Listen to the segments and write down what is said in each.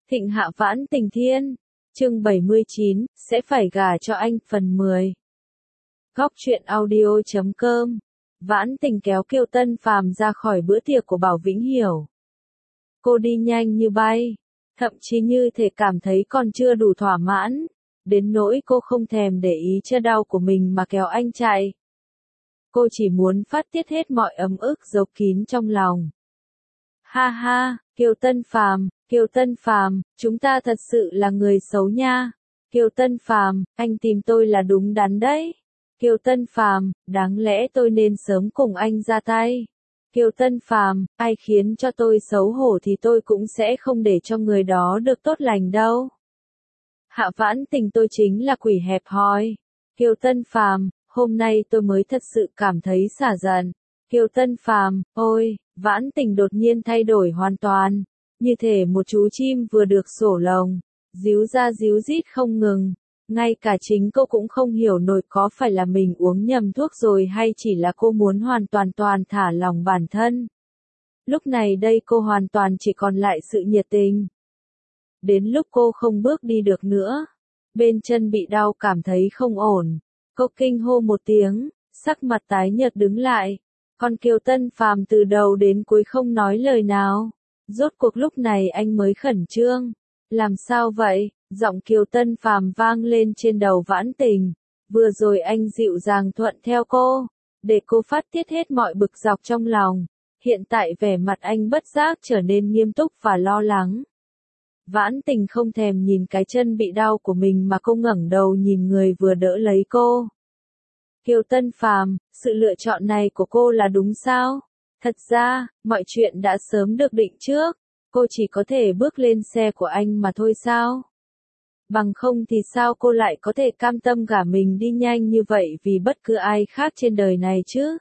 Thịnh Hạ Vãn Tình Thiên, chương 79, sẽ phải gả cho anh, phần 10. Góc truyện audio.com. Vãn Tình kéo Kiều Tân Phàm ra khỏi bữa tiệc của Bảo Vĩnh Hiểu. Cô đi nhanh như bay, thậm chí như thể cảm thấy còn chưa đủ thỏa mãn, đến nỗi cô không thèm để ý chân đau của mình mà kéo anh chạy. Cô chỉ muốn phát tiết hết mọi ấm ức giấu kín trong lòng. Ha ha, Kiều Tân Phàm, chúng ta thật sự là người xấu nha. Kiều Tân Phàm, anh tìm tôi là đúng đắn đấy. Kiều Tân Phàm, đáng lẽ tôi nên sớm cùng anh ra tay. Kiều Tân Phàm, ai khiến cho tôi xấu hổ thì tôi cũng sẽ không để cho người đó được tốt lành đâu. Hạ Vãn Tình, tôi chính là quỷ hẹp hòi. Kiều Tân Phàm, hôm nay tôi mới thật sự cảm thấy xả giận. Kiều Tân Phàm, ôi, Vãn Tình đột nhiên thay đổi hoàn toàn, như thể một chú chim vừa được sổ lồng, ríu ra ríu rít không ngừng. Ngay cả chính cô cũng không hiểu nổi có phải là mình uống nhầm thuốc rồi hay chỉ là cô muốn hoàn toàn thả lòng bản thân. Lúc này đây cô hoàn toàn chỉ còn lại sự nhiệt tình. Đến lúc cô không bước đi được nữa, bên chân bị đau cảm thấy không ổn, cô kinh hô một tiếng, sắc mặt tái nhợt đứng lại. Còn Kiều Tân Phàm từ đầu đến cuối không nói lời nào. Rốt cuộc lúc này anh mới khẩn trương. Làm sao vậy? Giọng Kiều Tân Phàm vang lên trên đầu Vãn Tình. Vừa rồi anh dịu dàng thuận theo cô, để cô phát tiết hết mọi bực dọc trong lòng. Hiện tại vẻ mặt anh bất giác trở nên nghiêm túc và lo lắng. Vãn Tình không thèm nhìn cái chân bị đau của mình mà cô ngẩng đầu nhìn người vừa đỡ lấy cô. Kiều Tân Phàm, sự lựa chọn này của cô là đúng sao? Thật ra, mọi chuyện đã sớm được định trước, cô chỉ có thể bước lên xe của anh mà thôi sao? Bằng không thì sao cô lại có thể cam tâm gả mình đi nhanh như vậy vì bất cứ ai khác trên đời này chứ?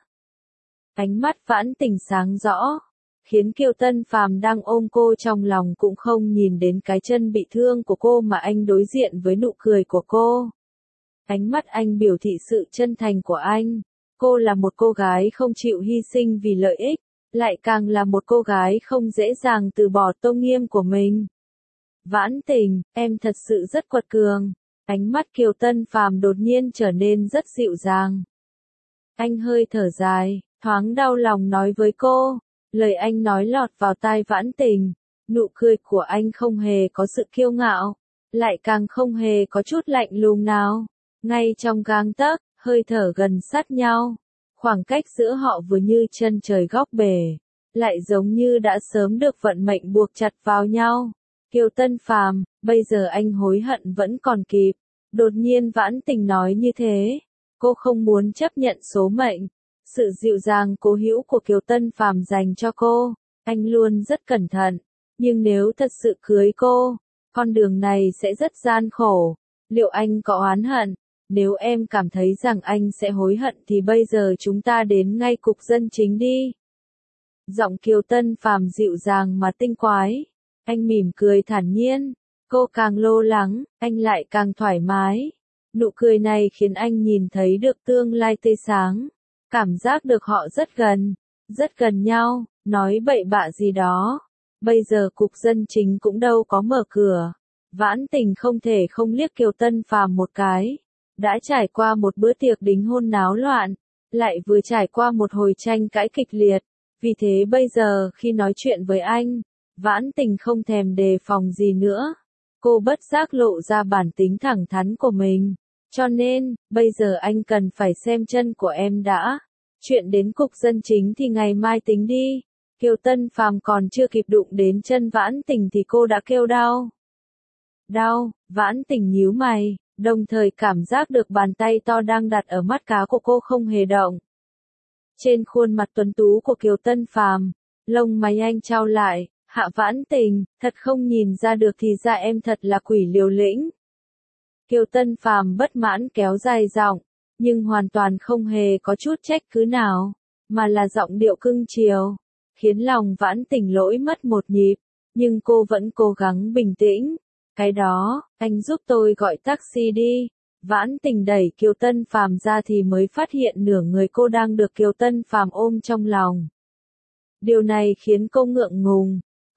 Ánh mắt Vãn Tình sáng rõ, khiến Kiều Tân Phàm đang ôm cô trong lòng cũng không nhìn đến cái chân bị thương của cô mà anh đối diện với nụ cười của cô. Ánh mắt anh biểu thị sự chân thành của anh. Cô là một cô gái không chịu hy sinh vì lợi ích, lại càng là một cô gái không dễ dàng từ bỏ tôn nghiêm của mình. Vãn Tình, em thật sự rất quật cường. Ánh mắt Kiều Tân Phàm đột nhiên trở nên rất dịu dàng. Anh hơi thở dài, thoáng đau lòng nói với cô. Lời anh nói lọt vào tai Vãn Tình. Nụ cười của anh không hề có sự kiêu ngạo, lại càng không hề có chút lạnh lùng nào. Ngay trong gang tấc, hơi thở gần sát nhau, khoảng cách giữa họ vừa như chân trời góc bể, lại giống như đã sớm được vận mệnh buộc chặt vào nhau. Kiều Tân Phàm, bây giờ anh hối hận vẫn còn kịp. Đột nhiên Vãn Tình nói như thế, cô không muốn chấp nhận số mệnh. Sự dịu dàng cố hữu của Kiều Tân Phàm dành cho cô, anh luôn rất cẩn thận, nhưng nếu thật sự cưới cô, con đường này sẽ rất gian khổ. Liệu anh có oán hận? Nếu em cảm thấy rằng anh sẽ hối hận thì bây giờ chúng ta đến ngay cục dân chính đi. Giọng Kiều Tân Phàm dịu dàng mà tinh quái. Anh mỉm cười thản nhiên. Cô càng lo lắng, anh lại càng thoải mái. Nụ cười này khiến anh nhìn thấy được tương lai tươi sáng. Cảm giác được họ rất gần nhau, nói bậy bạ gì đó. Bây giờ cục dân chính cũng đâu có mở cửa. Vãn Tình không thể không liếc Kiều Tân Phàm một cái. Đã trải qua một bữa tiệc đính hôn náo loạn, lại vừa trải qua một hồi tranh cãi kịch liệt, vì thế bây giờ khi nói chuyện với anh, Vãn Tình không thèm đề phòng gì nữa. Cô bất giác lộ ra bản tính thẳng thắn của mình, cho nên, bây giờ anh cần phải xem chân của em đã. Chuyện đến cục dân chính thì ngày mai tính đi. Kiều Tân Phàm còn chưa kịp đụng đến chân Vãn Tình thì cô đã kêu đau. Đau, Vãn Tình nhíu mày. Đồng thời cảm giác được bàn tay to đang đặt ở mắt cá của cô không hề động. Trên khuôn mặt tuấn tú của Kiều Tân Phàm, lông mày anh chau lại. Hạ Vãn Tình, thật không nhìn ra được thì ra em thật là quỷ liều lĩnh. Kiều Tân Phàm bất mãn kéo dài giọng, nhưng hoàn toàn không hề có chút trách cứ nào, mà là giọng điệu cưng chiều, khiến lòng Vãn Tình lỗi mất một nhịp, nhưng cô vẫn cố gắng bình tĩnh. Cái đó, anh giúp tôi gọi taxi đi. Vãn Tình đẩy Kiều Tân Phàm ra thì mới phát hiện nửa người cô đang được Kiều Tân Phàm ôm trong lòng. Điều này khiến cô ngượng ngùng,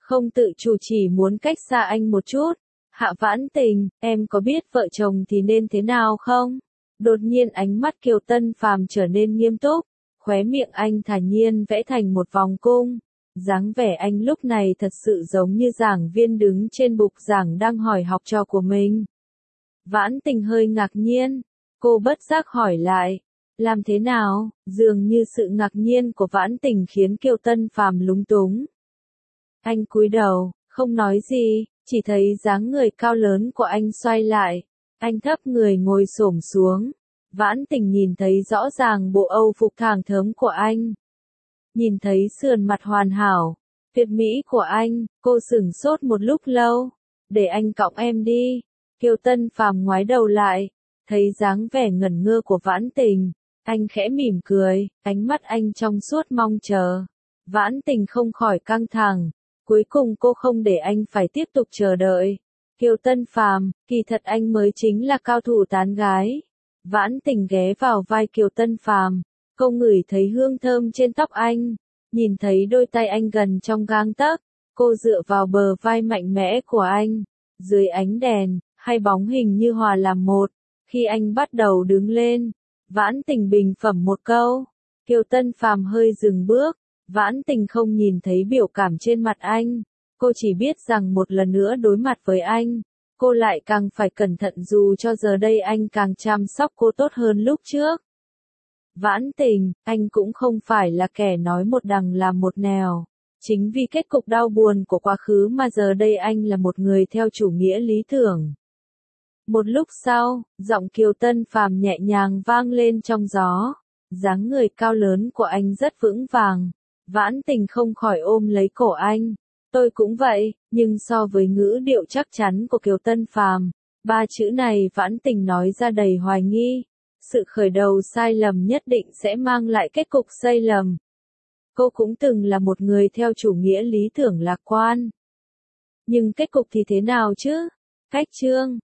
không tự chủ chỉ muốn cách xa anh một chút. Hạ Vãn Tình, em có biết vợ chồng thì nên thế nào không? Đột nhiên ánh mắt Kiều Tân Phàm trở nên nghiêm túc, khóe miệng anh thản nhiên vẽ thành một vòng cung. Dáng vẻ anh lúc này thật sự giống như giảng viên đứng trên bục giảng đang hỏi học trò của mình. Vãn Tình hơi ngạc nhiên, cô bất giác hỏi lại, làm thế nào? Dường như sự ngạc nhiên của Vãn Tình khiến Kiều Tân Phàm lúng túng. Anh cúi đầu, không nói gì, chỉ thấy dáng người cao lớn của anh xoay lại. Anh thấp người ngồi xổm xuống. Vãn Tình nhìn thấy rõ ràng bộ Âu phục thẳng thớm của anh. Nhìn thấy sườn mặt hoàn hảo, tuyệt mỹ của anh, cô sửng sốt một lúc lâu. Để anh cõng em đi. Kiều Tân Phàm ngoái đầu lại, thấy dáng vẻ ngẩn ngơ của Vãn Tình. Anh khẽ mỉm cười, ánh mắt anh trong suốt mong chờ. Vãn Tình không khỏi căng thẳng. Cuối cùng cô không để anh phải tiếp tục chờ đợi. Kiều Tân Phàm, kỳ thật anh mới chính là cao thủ tán gái. Vãn Tình ghé vào vai Kiều Tân Phàm, cô ngửi thấy hương thơm trên tóc anh, nhìn thấy đôi tay anh gần trong gang tấc, cô dựa vào bờ vai mạnh mẽ của anh. Dưới ánh đèn, hai bóng hình như hòa làm một. Khi anh bắt đầu đứng lên, Vãn Tình bình phẩm một câu. Kiều Tân Phàm hơi dừng bước. Vãn Tình không nhìn thấy biểu cảm trên mặt anh. Cô chỉ biết rằng một lần nữa đối mặt với anh, cô lại càng phải cẩn thận dù cho giờ đây anh càng chăm sóc cô tốt hơn lúc trước. Vãn Tình, anh cũng không phải là kẻ nói một đằng làm một nẻo. Chính vì kết cục đau buồn của quá khứ mà giờ đây anh là một người theo chủ nghĩa lý tưởng. Một lúc sau, giọng Kiều Tân Phàm nhẹ nhàng vang lên trong gió. Dáng người cao lớn của anh rất vững vàng. Vãn Tình không khỏi ôm lấy cổ anh. Tôi cũng vậy, nhưng so với ngữ điệu chắc chắn của Kiều Tân Phàm, ba chữ này Vãn Tình nói ra đầy hoài nghi. Sự khởi đầu sai lầm nhất định sẽ mang lại kết cục sai lầm. Cô cũng từng là một người theo chủ nghĩa lý tưởng lạc quan. Nhưng kết cục thì thế nào chứ? Cách chương